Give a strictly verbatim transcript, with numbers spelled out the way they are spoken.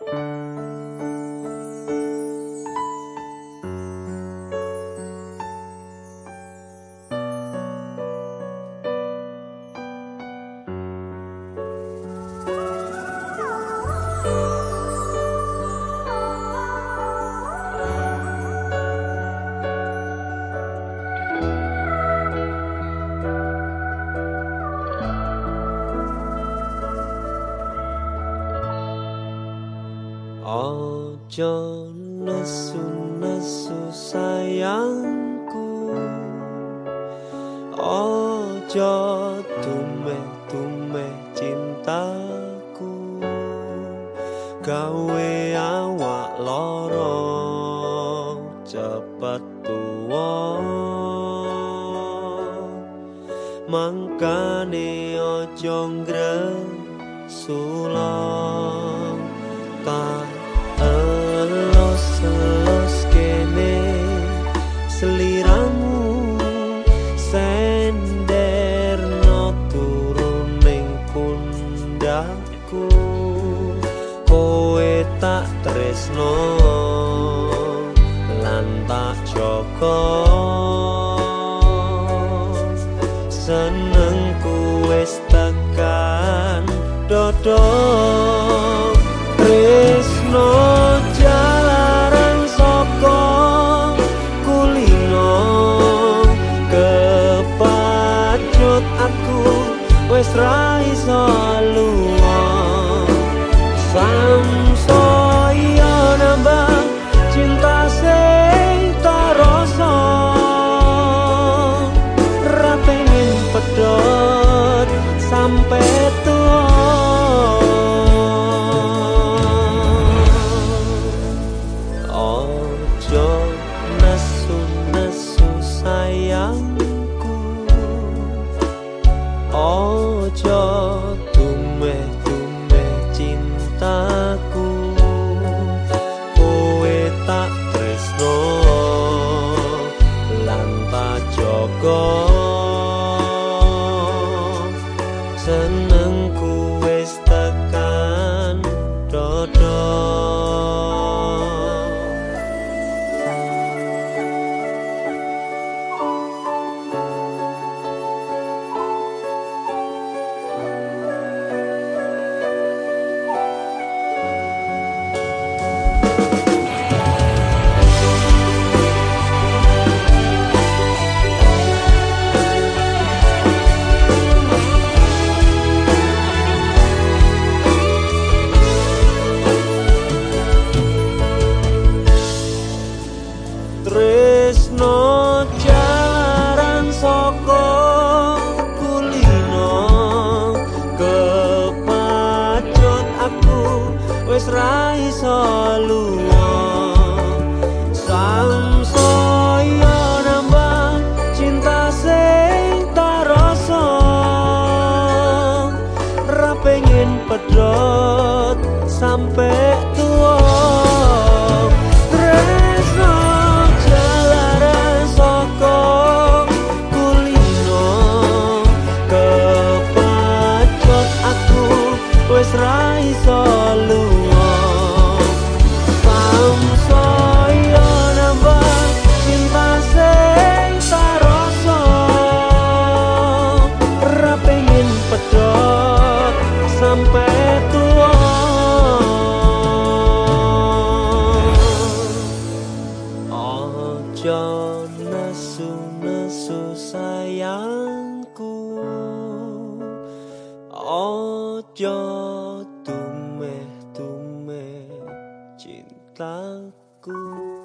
Ojo nesu-nesu sayangku, ojo tumeh-tumeh cintaku, gawe awak loro cepet tuwa, mangkane ojo ngresula. Tak elos-elos kene seliramu senderno turun ning pundakku, kowe tak tresno lan tak jaga, senengku wis tekan dodo. Tresno jalaran saka kulino, kepacut aku wis ra iso lunga. Samsaya nambah cinta sing tak rasa, ra pengen pedhot sampe tuwa. Ojo tumeh-tumeh cintaku, kowe tak tresno lan tak jaga, senengku wis tekan dodo. Tresno jalaran saka kulino, kepacut aku wis ra iso lunga. Samsaya nambah cinta sing tak rasa, ra pengen pedhot sampe tuwa. Wis ra iso lunga. Samsaya nambah cinta sing tak rasa, ra pengen pedhot sampe tuwa. Ojo nesu-nesu sayangku, ojo tumeh-tumeh cintaku.